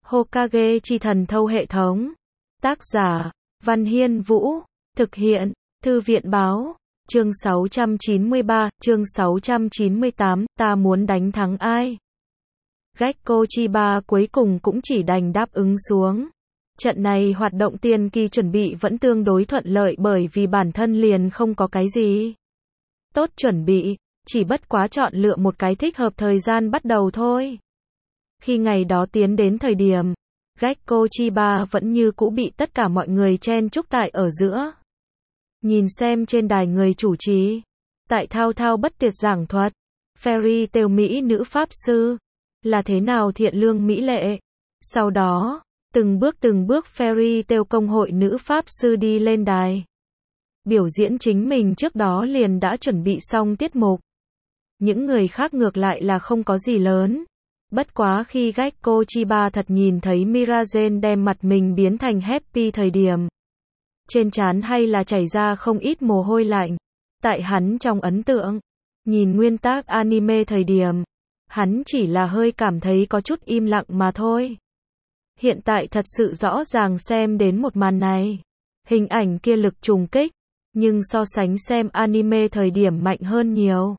Hokage chi thần thâu hệ thống. Tác giả, Văn Hiên Vũ. Thực hiện, Thư viện Báo. Chương 693, chương 698, ta muốn đánh thắng ai? Gekko Chiba cuối cùng cũng chỉ đành đáp ứng xuống. Trận này hoạt động tiền kỳ chuẩn bị vẫn tương đối thuận lợi bởi vì bản thân liền không có cái gì tốt chuẩn bị, chỉ bất quá chọn lựa một cái thích hợp thời gian bắt đầu thôi. Khi ngày đó tiến đến thời điểm, Gekko Chiba vẫn như cũ bị tất cả mọi người chen chúc tại ở giữa. Nhìn xem trên đài người chủ trì, tại thao thao bất tuyệt giảng thuật, Fairy Tail Mỹ nữ pháp sư, là thế nào thiện lương mỹ lệ. Sau đó, từng bước Fairy Tail công hội nữ pháp sư đi lên đài. Biểu diễn chính mình trước đó liền đã chuẩn bị xong tiết mục. Những người khác ngược lại là không có gì lớn. Bất quá khi Gekko Chiba thật nhìn thấy Mirazen đem mặt mình biến thành Happy thời điểm, trên trán hay là chảy ra không ít mồ hôi lạnh. Tại hắn trong ấn tượng, nhìn nguyên tác anime thời điểm, hắn chỉ là hơi cảm thấy có chút im lặng mà thôi. Hiện tại thật sự rõ ràng xem đến một màn này, hình ảnh kia lực trùng kích, nhưng so sánh xem anime thời điểm mạnh hơn nhiều.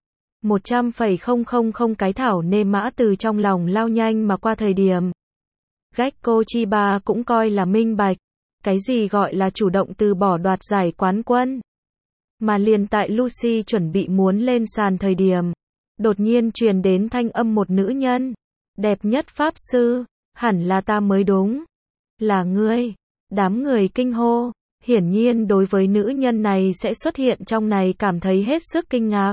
100,000 cái thảo nê mã từ trong lòng lao nhanh mà qua thời điểm. Gekko Chiba cũng coi là minh bạch, cái gì gọi là chủ động từ bỏ đoạt giải quán quân. Mà liền tại Lucy chuẩn bị muốn lên sàn thời điểm, đột nhiên truyền đến thanh âm một nữ nhân. Đẹp nhất pháp sư, hẳn là ta mới đúng. Là ngươi. Đám người kinh hô, hiển nhiên đối với nữ nhân này sẽ xuất hiện trong này cảm thấy hết sức kinh ngạc.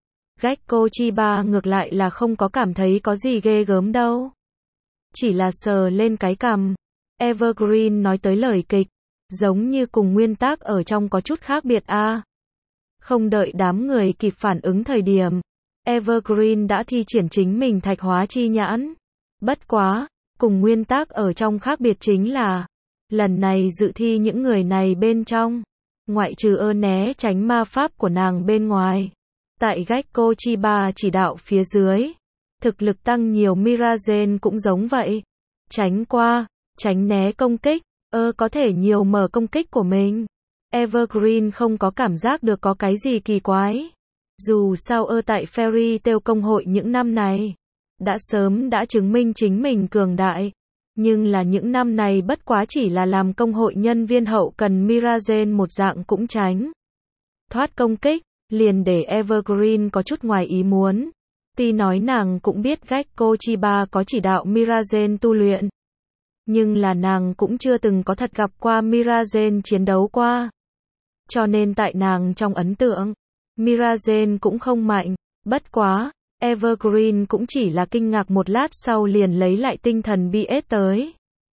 Gekko Chiba ngược lại là không có cảm thấy có gì ghê gớm đâu. Chỉ là sờ lên cái cằm. Evergreen nói tới lời kịch, giống như cùng nguyên tác ở trong có chút khác biệt a. Không đợi đám người kịp phản ứng thời điểm, Evergreen đã thi triển chính mình thạch hóa chi nhãn. Bất quá, cùng nguyên tác ở trong khác biệt chính là, lần này dự thi những người này bên trong, ngoại trừ né tránh ma pháp của nàng bên ngoài, tại Gekko Chiba chỉ đạo phía dưới, thực lực tăng nhiều Mirazen cũng giống vậy. Tránh qua, tránh né công kích, có thể nhiều mở công kích của mình. Evergreen không có cảm giác được có cái gì kỳ quái. Dù sao tại Fairy Tail công hội những năm này, đã sớm đã chứng minh chính mình cường đại. Nhưng là những năm này bất quá chỉ là làm công hội nhân viên hậu cần Mirazen một dạng cũng tránh thoát công kích, liền để Evergreen có chút ngoài ý muốn. Tuy nói nàng cũng biết Gekko Chiba có chỉ đạo Mirazen tu luyện, nhưng là nàng cũng chưa từng có thật gặp qua Mirazen chiến đấu qua. Cho nên tại nàng trong ấn tượng, Mirazen cũng không mạnh. Bất quá, Evergreen cũng chỉ là kinh ngạc một lát sau liền lấy lại tinh thần BS tới.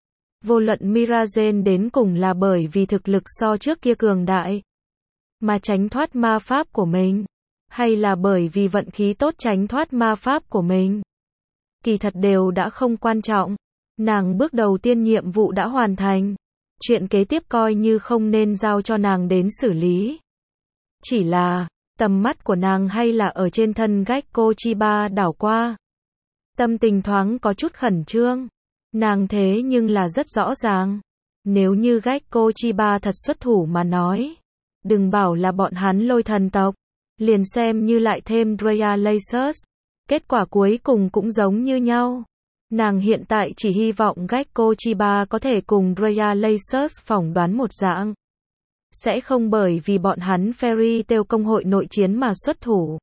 Vô luận Mirazen đến cùng là bởi vì thực lực so trước kia cường đại, mà tránh thoát ma pháp của mình, hay là bởi vì vận khí tốt tránh thoát ma pháp của mình. Kỳ thật đều đã không quan trọng. Nàng bước đầu tiên nhiệm vụ đã hoàn thành. Chuyện kế tiếp coi như không nên giao cho nàng đến xử lý. Chỉ là, tầm mắt của nàng hay là ở trên thân Gekko Chiba đảo qua. Tâm tình thoáng có chút khẩn trương. Nàng thế nhưng là rất rõ ràng. Nếu như Gekko Chiba thật xuất thủ mà nói, đừng bảo là bọn hắn lôi thần tộc, liền xem như lại thêm Drea Lasers, kết quả cuối cùng cũng giống như nhau. Nàng hiện tại chỉ hy vọng Gekko Chiba có thể cùng Drea Lasers phỏng đoán một dạng, sẽ không bởi vì bọn hắn Fairy Tail công hội nội chiến mà xuất thủ.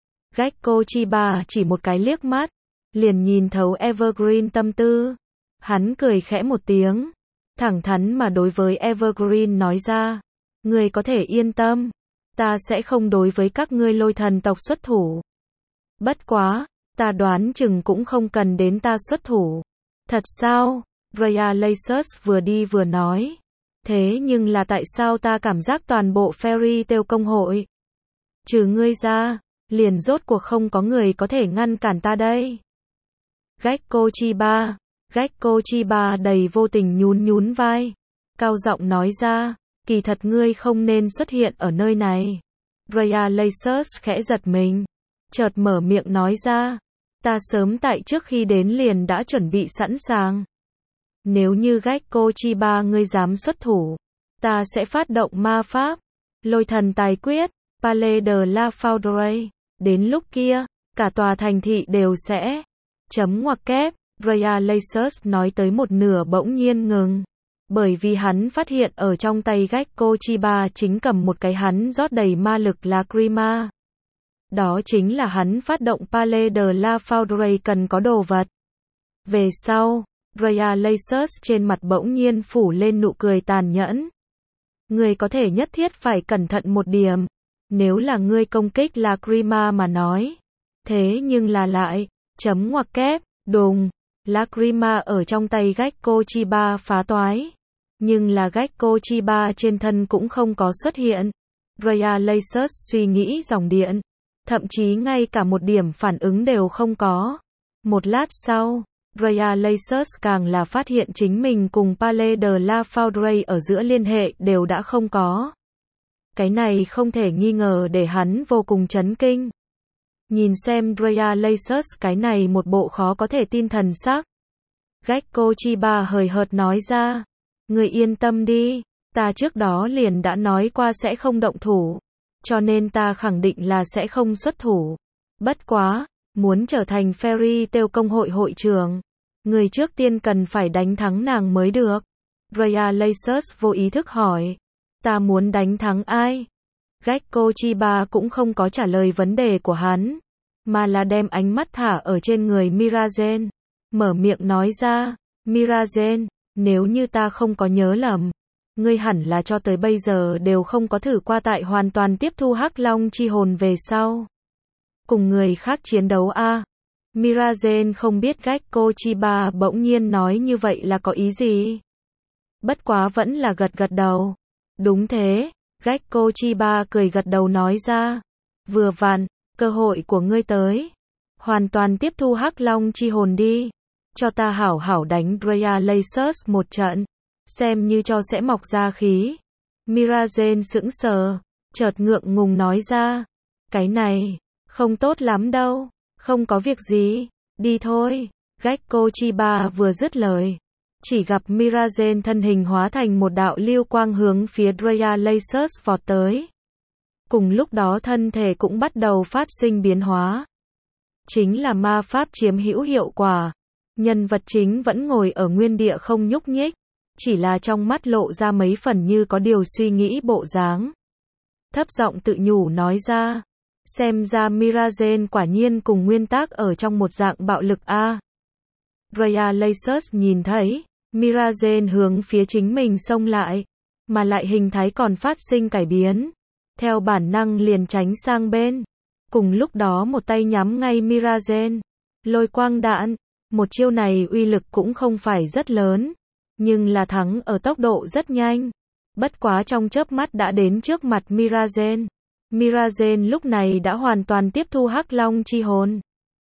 Gekko Chiba chỉ một cái liếc mắt, liền nhìn thấu Evergreen tâm tư. Hắn cười khẽ một tiếng, thẳng thắn mà đối với Evergreen nói ra, ngươi có thể yên tâm, ta sẽ không đối với các ngươi lôi thần tộc xuất thủ. Bất quá, ta đoán chừng cũng không cần đến ta xuất thủ. Thật sao? Drea Lasers vừa đi vừa nói. Thế nhưng là tại sao ta cảm giác toàn bộ Fairy Tail công hội, trừ ngươi ra, liền rốt cuộc không có người có thể ngăn cản ta đây. Gekko Chiba đầy vô tình nhún vai, cao giọng nói ra, kỳ thật ngươi không nên xuất hiện ở nơi này. Drea Lasers khẽ giật mình, chợt mở miệng nói ra, ta sớm tại trước khi đến liền đã chuẩn bị sẵn sàng. Nếu như Gekko Chiba ngươi dám xuất thủ, ta sẽ phát động ma pháp, lôi thần tài quyết, Palais de la Foudre. Đến lúc kia, cả tòa thành thị đều sẽ chấm ngoặc kép. Royal Lasers nói tới một nửa bỗng nhiên ngừng. Bởi vì hắn phát hiện ở trong tay Gekko Chiba chính cầm một cái hắn rót đầy ma lực Lacrima. Đó chính là hắn phát động Palais de la Foudre cần có đồ vật. Về sau, Royal Lasers trên mặt bỗng nhiên phủ lên nụ cười tàn nhẫn. Ngươi có thể nhất thiết phải cẩn thận một điểm. Nếu là ngươi công kích Lacrima mà nói. Thế nhưng là lại, chấm ngoặc kép, đùng. Lacrima ở trong tay Gekko Chiba phá toái. Nhưng là Gekko Chiba trên thân cũng không có xuất hiện. Royal Lasers suy nghĩ dòng điện. Thậm chí ngay cả một điểm phản ứng đều không có. Một lát sau, Royal Lasers càng là phát hiện chính mình cùng Palais de la Foudre ở giữa liên hệ đều đã không có. Cái này không thể nghi ngờ để hắn vô cùng chấn kinh. Nhìn xem Royal Lasers cái này một bộ khó có thể tin thần sắc. Gekko Chiba hời hợt nói ra. Người yên tâm đi, ta trước đó liền đã nói qua sẽ không động thủ. Cho nên ta khẳng định là sẽ không xuất thủ. Bất quá, muốn trở thành Fairy Tail công hội hội trưởng, người trước tiên cần phải đánh thắng nàng mới được. Royal Lasers vô ý thức hỏi. Ta muốn đánh thắng ai? Gekko Chiba cũng không có trả lời vấn đề của hắn, mà là đem ánh mắt thả ở trên người Mirazen. Mở miệng nói ra, Mirazen, nếu như ta không có nhớ lầm, ngươi hẳn là cho tới bây giờ đều không có thử qua tại hoàn toàn tiếp thu Hắc Long chi hồn về sau. Cùng người khác chiến đấu a. Mirazen không biết Gekko Chiba bỗng nhiên nói như vậy là có ý gì. Bất quá vẫn là gật gật đầu. Đúng thế, Gekko Chiba cười gật đầu nói ra. Vừa vặn, cơ hội của ngươi tới. Hoàn toàn tiếp thu Hắc Long chi hồn đi. Cho ta hảo hảo đánh Royal Lasers một trận. Xem như cho sẽ mọc ra khí. Mirazen sững sờ, chợt ngượng ngùng nói ra. Cái này, không tốt lắm đâu. Không có việc gì, đi thôi. Gekko Chiba vừa dứt lời. Chỉ gặp Mirazen thân hình hóa thành một đạo lưu quang hướng phía Royal Lasers vọt tới. Cùng lúc đó thân thể cũng bắt đầu phát sinh biến hóa. Chính là ma pháp chiếm hữu hiệu quả. Nhân vật chính vẫn ngồi ở nguyên địa không nhúc nhích. Chỉ là trong mắt lộ ra mấy phần như có điều suy nghĩ bộ dáng. Thấp giọng tự nhủ nói ra. Xem ra Mirazen quả nhiên cùng nguyên tác ở trong một dạng bạo lực a. Royal Lasers nhìn thấy Mirazen hướng phía chính mình xông lại, mà lại hình thái còn phát sinh cải biến. Theo bản năng liền tránh sang bên. Cùng lúc đó một tay nhắm ngay Mirazen. Lôi quang đạn. Một chiêu này uy lực cũng không phải rất lớn, nhưng là thắng ở tốc độ rất nhanh. Bất quá trong chớp mắt đã đến trước mặt Mirazen. Mirazen lúc này đã hoàn toàn tiếp thu Hắc Long chi hồn.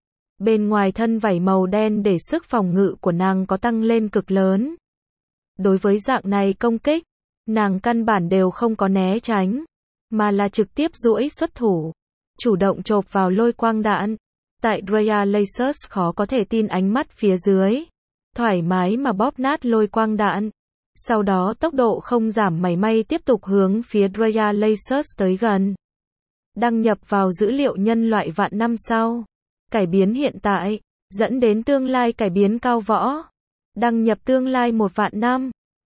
Bên ngoài thân vảy màu đen để sức phòng ngự của nàng có tăng lên cực lớn. Đối với dạng này công kích, nàng căn bản đều không có né tránh, mà là trực tiếp duỗi xuất thủ, chủ động chộp vào lôi quang đạn. Tại Royal Lasers khó có thể tin ánh mắt phía dưới, thoải mái mà bóp nát lôi quang đạn. Sau đó tốc độ không giảm mảy may tiếp tục hướng phía Royal Lasers tới gần. Đăng nhập vào dữ liệu nhân loại vạn năm sau. Cải biến hiện tại, dẫn đến tương lai cải biến cao võ. Đăng nhập tương lai 1 vạn năm.